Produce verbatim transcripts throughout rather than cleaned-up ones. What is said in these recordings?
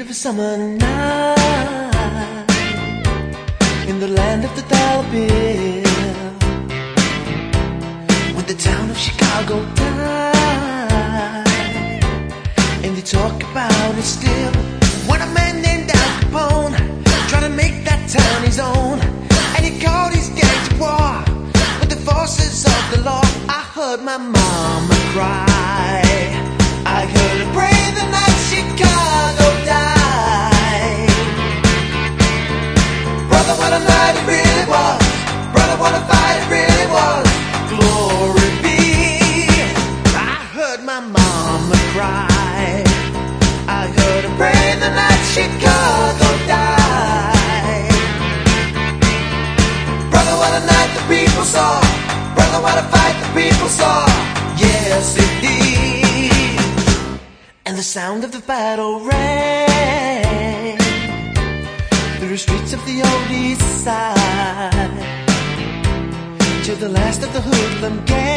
of a summer night in the land of the dollar bill, when the town of Chicago died, and they talk about it still. When a man named Al Capone tried to make that town his own, and he called his gang to war with the forces of the law. I heard my mama cry, I heard her pray the night Chicago died. Brother, what a night it really was. Brother, what a fight it really was. Glory be. I heard my mama cry, I heard her pray the night Chicago died. Brother, what a night the people saw. Brother, what a fight the people saw. Yes, indeed. And the sound of the battle rang through the streets of the old east side, till the last of the hoodlum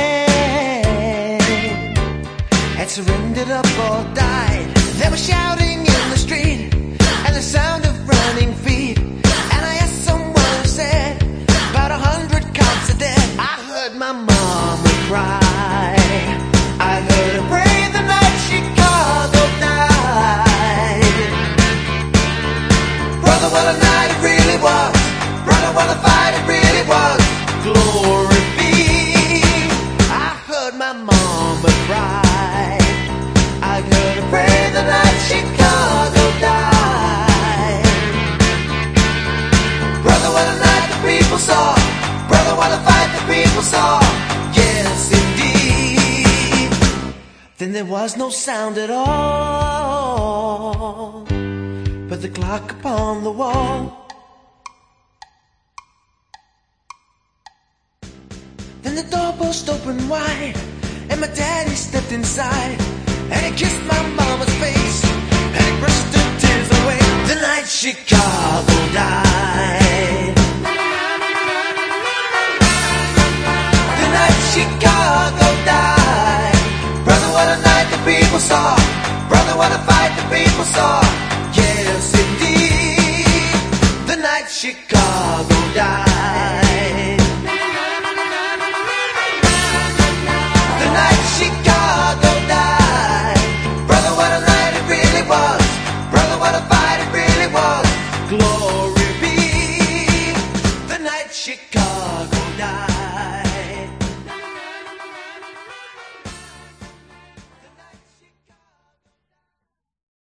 gang had surrendered up or died. They were shouting in the street and the sound of running feet, and I asked someone who said about a hundred cops are dead. I heard my mama cry, I heard her pray the night Chicago died. Brother, what a night it really was. Brother, what a fight it really was. Glory be. I heard my mama cry, I heard her pray the night Chicago died. Brother, what a night the people saw. Brother, what a fight the people saw. Yes, indeed. Then there was no sound at all but the clock upon the wall. Then the door burst open wide, and my daddy stepped inside, and he kissed my mama's face, and he brushed the tears away. The night Chicago died. The night Chicago died. Brother, what a night the people saw. Brother, what a fight the people saw. Yes, indeed. The night Chicago